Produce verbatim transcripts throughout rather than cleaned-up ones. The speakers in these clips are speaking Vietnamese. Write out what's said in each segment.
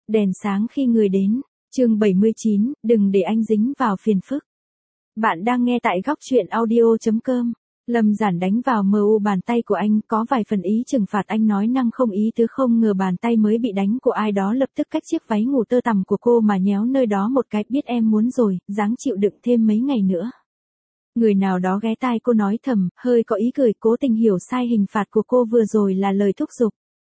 Đèn sáng khi người đến. Chương bảy mươi chín, đừng để anh dính vào phiền phức. Bạn đang nghe tại góc truyện audio chấm com. Lâm Giản đánh vào mờ u bàn tay của anh, có vài phần ý trừng phạt. Anh nói năng không ý tứ, không ngờ bàn tay mới bị đánh của ai đó lập tức cách chiếc váy ngủ tơ tằm của cô mà nhéo nơi đó một cái. Biết em muốn rồi, ráng chịu đựng thêm mấy ngày nữa. Người nào đó ghé tai cô nói thầm, hơi có ý cười, cố tình hiểu sai hình phạt của cô vừa rồi là lời thúc giục.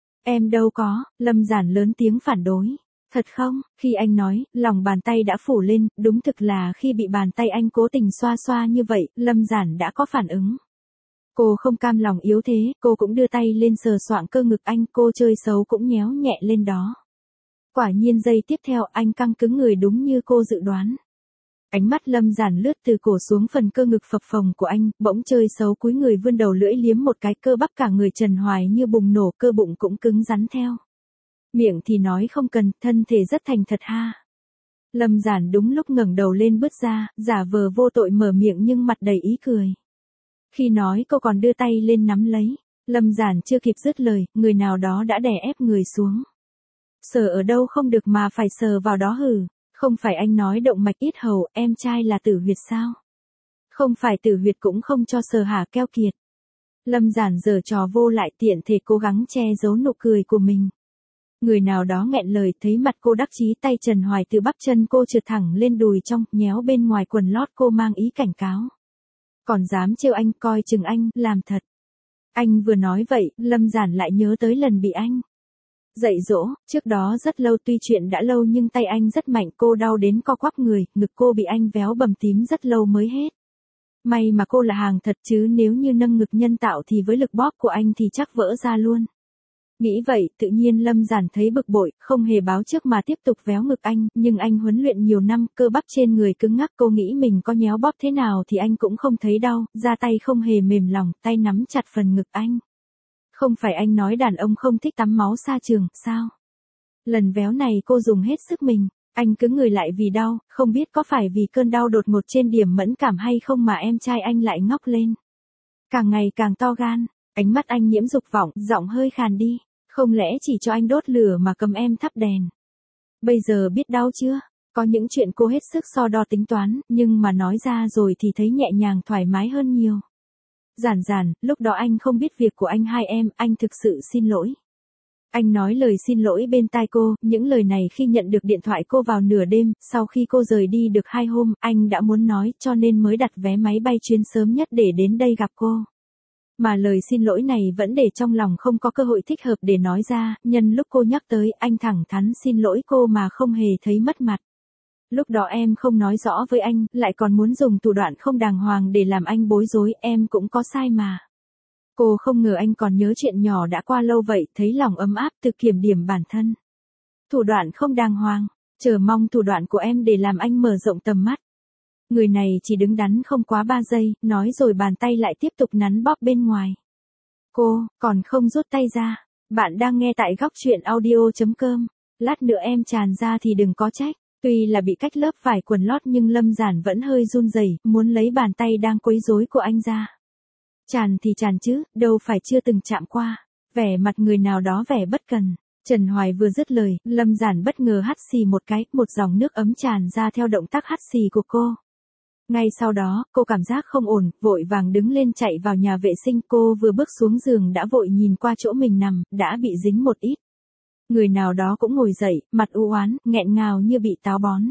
Em đâu có. Lâm Giản lớn tiếng phản đối. Thật không? Khi anh nói, lòng bàn tay đã phủ lên, đúng thực là khi bị bàn tay anh cố tình xoa xoa như vậy, Lâm Giản đã có phản ứng. Cô không cam lòng yếu thế, cô cũng đưa tay lên sờ soạng cơ ngực anh, cô chơi xấu cũng nhéo nhẹ lên đó. Quả nhiên giây tiếp theo anh căng cứng người đúng như cô dự đoán. Ánh mắt Lâm Giản lướt từ cổ xuống phần cơ ngực phập phồng của anh, bỗng chơi xấu cúi người vươn đầu lưỡi liếm một cái, cơ bắp cả người Trần Hoài như bùng nổ, cơ bụng cũng cứng rắn theo. Miệng thì nói không cần, thân thể rất thành thật ha. Lâm Giản đúng lúc ngẩng đầu lên bứt ra, giả vờ vô tội mở miệng nhưng mặt đầy ý cười. Khi nói cô còn đưa tay lên nắm lấy. Lâm Giản chưa kịp dứt lời, người nào đó đã đè ép người xuống. Sờ ở đâu không được mà phải sờ vào đó hử. Không phải anh nói động mạch yết hầu, em trai là Tử Huyệt sao? Không phải Tử Huyệt cũng không cho sờ hả keo kiệt. Lâm Giản giở trò vô lại, tiện thể cố gắng che giấu nụ cười của mình. Người nào đó nghẹn lời, thấy mặt cô đắc chí, tay Trần Hoài từ bắp chân cô trượt thẳng lên đùi trong, nhéo bên ngoài quần lót cô mang ý cảnh cáo. Còn dám trêu anh, coi chừng anh, làm thật. Anh vừa nói vậy, Lâm Giản lại nhớ tới lần bị anh dạy dỗ, trước đó rất lâu, tuy chuyện đã lâu nhưng tay anh rất mạnh, cô đau đến co quắp người, ngực cô bị anh véo bầm tím rất lâu mới hết. May mà cô là hàng thật chứ nếu như nâng ngực nhân tạo thì với lực bóp của anh thì chắc vỡ ra luôn. Nghĩ vậy, tự nhiên Lâm Giản thấy bực bội, không hề báo trước mà tiếp tục véo ngực anh, nhưng anh huấn luyện nhiều năm, cơ bắp trên người cứng ngắc, cô nghĩ mình có nhéo bóp thế nào thì anh cũng không thấy đau, ra tay không hề mềm lòng, tay nắm chặt phần ngực anh. Không phải anh nói đàn ông không thích tắm máu xa trường, sao? Lần véo này cô dùng hết sức mình, anh cứng người lại vì đau, không biết có phải vì cơn đau đột ngột trên điểm mẫn cảm hay không mà em trai anh lại ngóc lên. Càng ngày càng to gan, ánh mắt anh nhiễm dục vọng, giọng hơi khàn đi. Không lẽ chỉ cho anh đốt lửa mà cầm em thắp đèn? Bây giờ biết đau chưa? Có những chuyện cô hết sức so đo tính toán, nhưng mà nói ra rồi thì thấy nhẹ nhàng thoải mái hơn nhiều. Giản Giản, lúc đó anh không biết việc của anh hai em, anh thực sự xin lỗi. Anh nói lời xin lỗi bên tai cô, những lời này khi nhận được điện thoại cô vào nửa đêm, sau khi cô rời đi được hai hôm, anh đã muốn nói cho nên mới đặt vé máy bay chuyến sớm nhất để đến đây gặp cô. Mà lời xin lỗi này vẫn để trong lòng, không có cơ hội thích hợp để nói ra, nhân lúc cô nhắc tới, anh thẳng thắn xin lỗi cô mà không hề thấy mất mặt. Lúc đó em không nói rõ với anh, lại còn muốn dùng thủ đoạn không đàng hoàng để làm anh bối rối, em cũng có sai mà. Cô không ngờ anh còn nhớ chuyện nhỏ đã qua lâu vậy, thấy lòng ấm áp tự kiểm điểm bản thân. Thủ đoạn không đàng hoàng, chờ mong thủ đoạn của em để làm anh mở rộng tầm mắt. Người này chỉ đứng đắn không quá ba giây, nói rồi bàn tay lại tiếp tục nắn bóp bên ngoài. Cô, còn không rút tay ra. Bạn đang nghe tại góc truyện audio chấm com. Lát nữa em tràn ra thì đừng có trách. Tuy là bị cách lớp vải quần lót nhưng Lâm Giản vẫn hơi run rẩy, muốn lấy bàn tay đang quấy rối của anh ra. Tràn thì tràn chứ, đâu phải chưa từng chạm qua. Vẻ mặt người nào đó vẻ bất cần. Trần Hoài vừa dứt lời, Lâm Giản bất ngờ hắt xì một cái, một dòng nước ấm tràn ra theo động tác hắt xì của cô. Ngay sau đó, cô cảm giác không ổn, vội vàng đứng lên chạy vào nhà vệ sinh, cô vừa bước xuống giường đã vội nhìn qua chỗ mình nằm, đã bị dính một ít. Người nào đó cũng ngồi dậy, mặt u oán, nghẹn ngào như bị táo bón.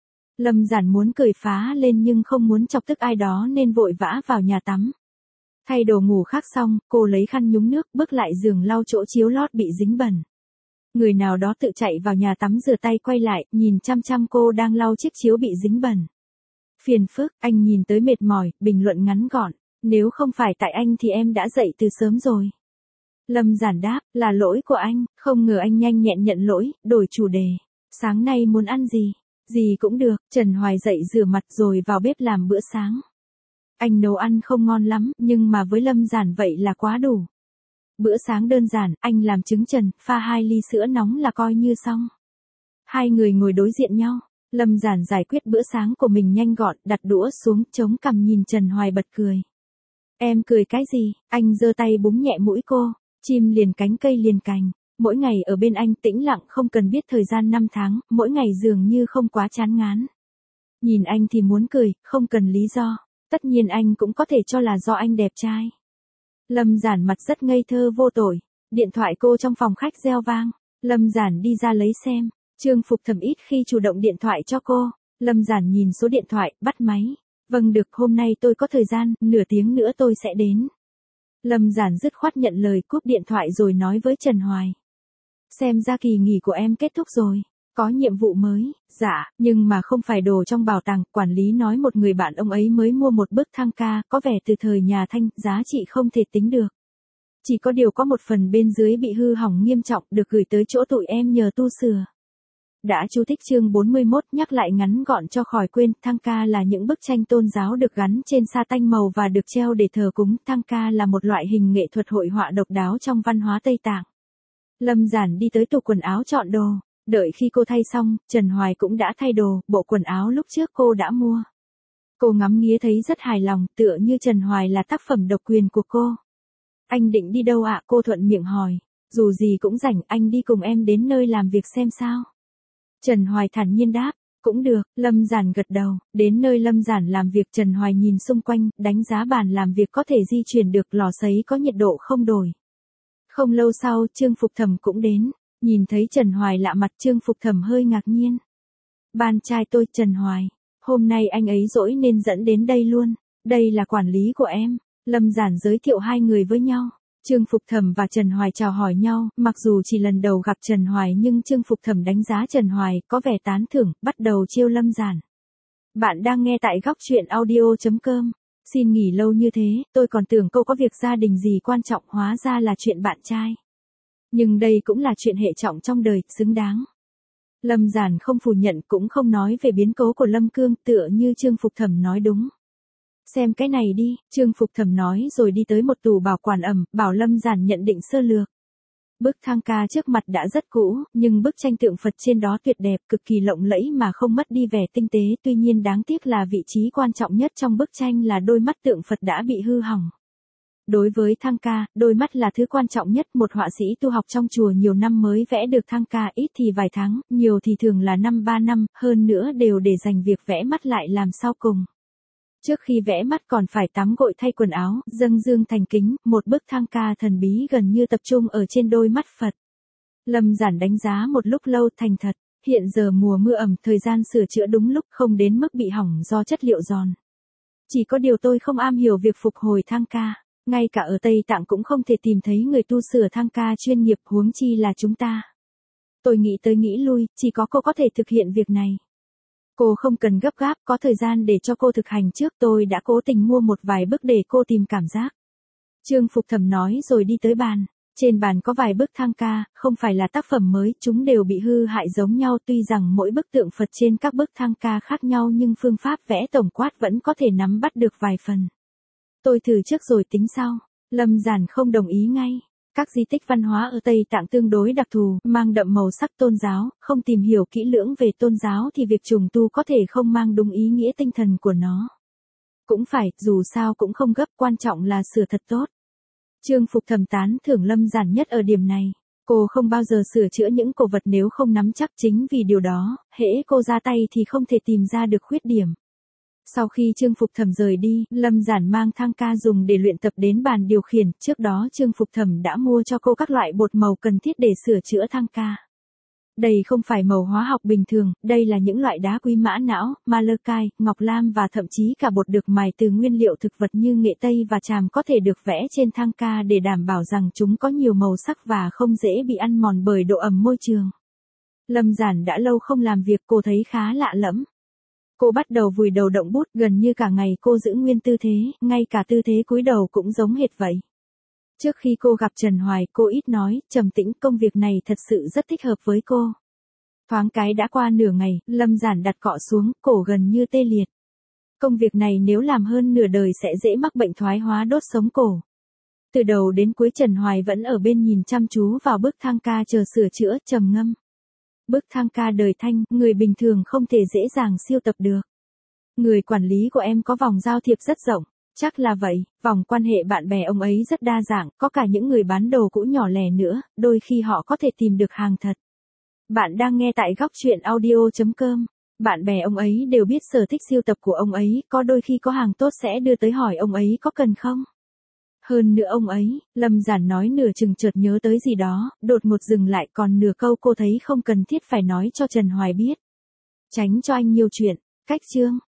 Lâm Giản muốn cười phá lên nhưng không muốn chọc tức ai đó nên vội vã vào nhà tắm. Thay đồ ngủ khác xong, cô lấy khăn nhúng nước, bước lại giường lau chỗ chiếu lót bị dính bẩn. Người nào đó tự chạy vào nhà tắm rửa tay quay lại, nhìn chăm chăm cô đang lau chiếc chiếu bị dính bẩn. Phiền phức, anh nhìn tới mệt mỏi, bình luận ngắn gọn, nếu không phải tại anh thì em đã dậy từ sớm rồi. Lâm Giản đáp, là lỗi của anh, không ngờ anh nhanh nhẹn nhận lỗi, đổi chủ đề. Sáng nay muốn ăn gì? Gì cũng được, Trần Hoài dậy rửa mặt rồi vào bếp làm bữa sáng. Anh nấu ăn không ngon lắm, nhưng mà với Lâm Giản vậy là quá đủ. Bữa sáng đơn giản, anh làm trứng trần, pha hai ly sữa nóng là coi như xong. Hai người ngồi đối diện nhau. Lâm Giản giải quyết bữa sáng của mình nhanh gọn, đặt đũa xuống, chống cằm nhìn Trần Hoài bật cười. Em cười cái gì? Anh giơ tay búng nhẹ mũi cô, chim liền cánh cây liền cành. Mỗi ngày ở bên anh tĩnh lặng không cần biết thời gian năm tháng, mỗi ngày dường như không quá chán ngán. Nhìn anh thì muốn cười, không cần lý do. Tất nhiên anh cũng có thể cho là do anh đẹp trai. Lâm Giản mặt rất ngây thơ vô tội. Điện thoại cô trong phòng khách reo vang. Lâm Giản đi ra lấy xem. Trương Phục Thầm ít khi chủ động điện thoại cho cô. Lâm Giản nhìn số điện thoại, bắt máy. Vâng được, hôm nay tôi có thời gian, nửa tiếng nữa tôi sẽ đến. Lâm Giản dứt khoát nhận lời cúp điện thoại rồi nói với Trần Hoài. Xem ra kỳ nghỉ của em kết thúc rồi. Có nhiệm vụ mới, dạ, nhưng mà không phải đồ trong bảo tàng. Quản lý nói một người bạn ông ấy mới mua một bức thang ca, có vẻ từ thời nhà Thanh, giá trị không thể tính được. Chỉ có điều có một phần bên dưới bị hư hỏng nghiêm trọng, được gửi tới chỗ tụi em nhờ tu sửa. Đã chú thích chương bốn mươi mốt, nhắc lại ngắn gọn cho khỏi quên, thang ca là những bức tranh tôn giáo được gắn trên sa tanh màu và được treo để thờ cúng. Thang ca là một loại hình nghệ thuật hội họa độc đáo trong văn hóa Tây Tạng. Lâm Giản đi tới tủ quần áo chọn đồ. Đợi khi cô thay xong, Trần Hoài cũng đã thay đồ, bộ quần áo lúc trước cô đã mua. Cô ngắm nghía thấy rất hài lòng, tựa như Trần Hoài là tác phẩm độc quyền của cô. Anh định đi đâu ạ? Cô thuận miệng hỏi. Dù gì cũng rảnh, anh đi cùng em đến nơi làm việc xem sao. Trần Hoài thản nhiên đáp. Cũng được, Lâm Giản gật đầu. Đến nơi Lâm Giản làm việc, Trần Hoài nhìn xung quanh, đánh giá bàn làm việc có thể di chuyển được, lò sấy có nhiệt độ không đổi. Không lâu sau, Trương Phục Thầm cũng đến. Nhìn thấy Trần Hoài lạ mặt, Trương Phục Thầm hơi ngạc nhiên. Bạn trai tôi, Trần Hoài. Hôm nay anh ấy rỗi nên dẫn đến đây luôn. Đây là quản lý của em. Lâm Giản giới thiệu hai người với nhau. Trương Phục Thầm và Trần Hoài chào hỏi nhau, mặc dù chỉ lần đầu gặp Trần Hoài nhưng Trương Phục Thầm đánh giá Trần Hoài, có vẻ tán thưởng, bắt đầu chiêu Lâm Giản. Bạn đang nghe tại góc truyện audio chấm com. Xin nghỉ lâu như thế, tôi còn tưởng cô có việc gia đình gì quan trọng, hóa ra là chuyện bạn trai. Nhưng đây cũng là chuyện hệ trọng trong đời, xứng đáng. Lâm Giản không phủ nhận cũng không nói về biến cố của Lâm Cương, tựa như Trương Phục Thầm nói đúng. Xem cái này đi, Trương Phục Thầm nói rồi đi tới một tủ bảo quản ẩm, bảo Lâm Giản nhận định sơ lược. Bức thang ca trước mặt đã rất cũ, nhưng bức tranh tượng Phật trên đó tuyệt đẹp, cực kỳ lộng lẫy mà không mất đi vẻ tinh tế, tuy nhiên đáng tiếc là vị trí quan trọng nhất trong bức tranh là đôi mắt tượng Phật đã bị hư hỏng. Đối với thang ca, đôi mắt là thứ quan trọng nhất, một họa sĩ tu học trong chùa nhiều năm mới vẽ được thang ca, ít thì vài tháng, nhiều thì thường là năm ba năm, hơn nữa đều để dành việc vẽ mắt lại làm sau cùng. Trước khi vẽ mắt còn phải tắm gội thay quần áo, dâng dương thành kính, một bức thang ca thần bí gần như tập trung ở trên đôi mắt Phật. Lâm Giản đánh giá một lúc lâu, thành thật, hiện giờ mùa mưa ẩm, thời gian sửa chữa đúng lúc, không đến mức bị hỏng do chất liệu giòn. Chỉ có điều tôi không am hiểu việc phục hồi thang ca. Ngay cả ở Tây Tạng cũng không thể tìm thấy người tu sửa thang ca chuyên nghiệp, huống chi là chúng ta. Tôi nghĩ tới nghĩ lui, chỉ có cô có thể thực hiện việc này. Cô không cần gấp gáp, có thời gian để cho cô thực hành trước, tôi đã cố tình mua một vài bức để cô tìm cảm giác. Trương Phục Thầm nói rồi đi tới bàn. Trên bàn có vài bức thang ca, không phải là tác phẩm mới, chúng đều bị hư hại giống nhau, tuy rằng mỗi bức tượng Phật trên các bức thang ca khác nhau nhưng phương pháp vẽ tổng quát vẫn có thể nắm bắt được vài phần. Tôi thử trước rồi tính sau. Lâm Giản không đồng ý ngay. Các di tích văn hóa ở Tây Tạng tương đối đặc thù, mang đậm màu sắc tôn giáo, không tìm hiểu kỹ lưỡng về tôn giáo thì việc trùng tu có thể không mang đúng ý nghĩa tinh thần của nó. Cũng phải, dù sao cũng không gấp, quan trọng là sửa thật tốt. Trương Phục Thầm tán thưởng Lâm Giản nhất ở điểm này. Cô không bao giờ sửa chữa những cổ vật nếu không nắm chắc, chính vì điều đó, hễ cô ra tay thì không thể tìm ra được khuyết điểm. Sau khi Trương Phục Thầm rời đi, Lâm Giản mang thang ca dùng để luyện tập đến bàn điều khiển, trước đó Trương Phục Thầm đã mua cho cô các loại bột màu cần thiết để sửa chữa thang ca. Đây không phải màu hóa học bình thường, đây là những loại đá quý mã não, malachite, ngọc lam và thậm chí cả bột được mài từ nguyên liệu thực vật như nghệ tây và tràm có thể được vẽ trên thang ca để đảm bảo rằng chúng có nhiều màu sắc và không dễ bị ăn mòn bởi độ ẩm môi trường. Lâm Giản đã lâu không làm việc, cô thấy khá lạ lẫm. Cô bắt đầu vùi đầu động bút, gần như cả ngày cô giữ nguyên tư thế, ngay cả tư thế cúi đầu cũng giống hệt vậy. Trước khi cô gặp Trần Hoài, cô ít nói, trầm tĩnh, công việc này thật sự rất thích hợp với cô. Thoáng cái đã qua nửa ngày, Lâm Giản đặt cọ xuống, cổ gần như tê liệt. Công việc này nếu làm hơn nửa đời sẽ dễ mắc bệnh thoái hóa đốt sống cổ. Từ đầu đến cuối Trần Hoài vẫn ở bên nhìn chăm chú vào bức thang ca chờ sửa chữa, trầm ngâm. Bức thang ca đời Thanh, người bình thường không thể dễ dàng siêu tập được. Người quản lý của em có vòng giao thiệp rất rộng. Chắc là vậy, vòng quan hệ bạn bè ông ấy rất đa dạng, có cả những người bán đồ cũ nhỏ lẻ nữa, đôi khi họ có thể tìm được hàng thật. Bạn đang nghe tại góc chuyện audio chấm com. Bạn bè ông ấy đều biết sở thích sưu tập của ông ấy, có đôi khi có hàng tốt sẽ đưa tới hỏi ông ấy có cần không. Hơn nữa ông ấy, Lâm Giản nói nửa chừng chợt nhớ tới gì đó, đột ngột dừng lại, còn nửa câu cô thấy không cần thiết phải nói cho Trần Hoài biết. Tránh cho anh nhiều chuyện. Cách chương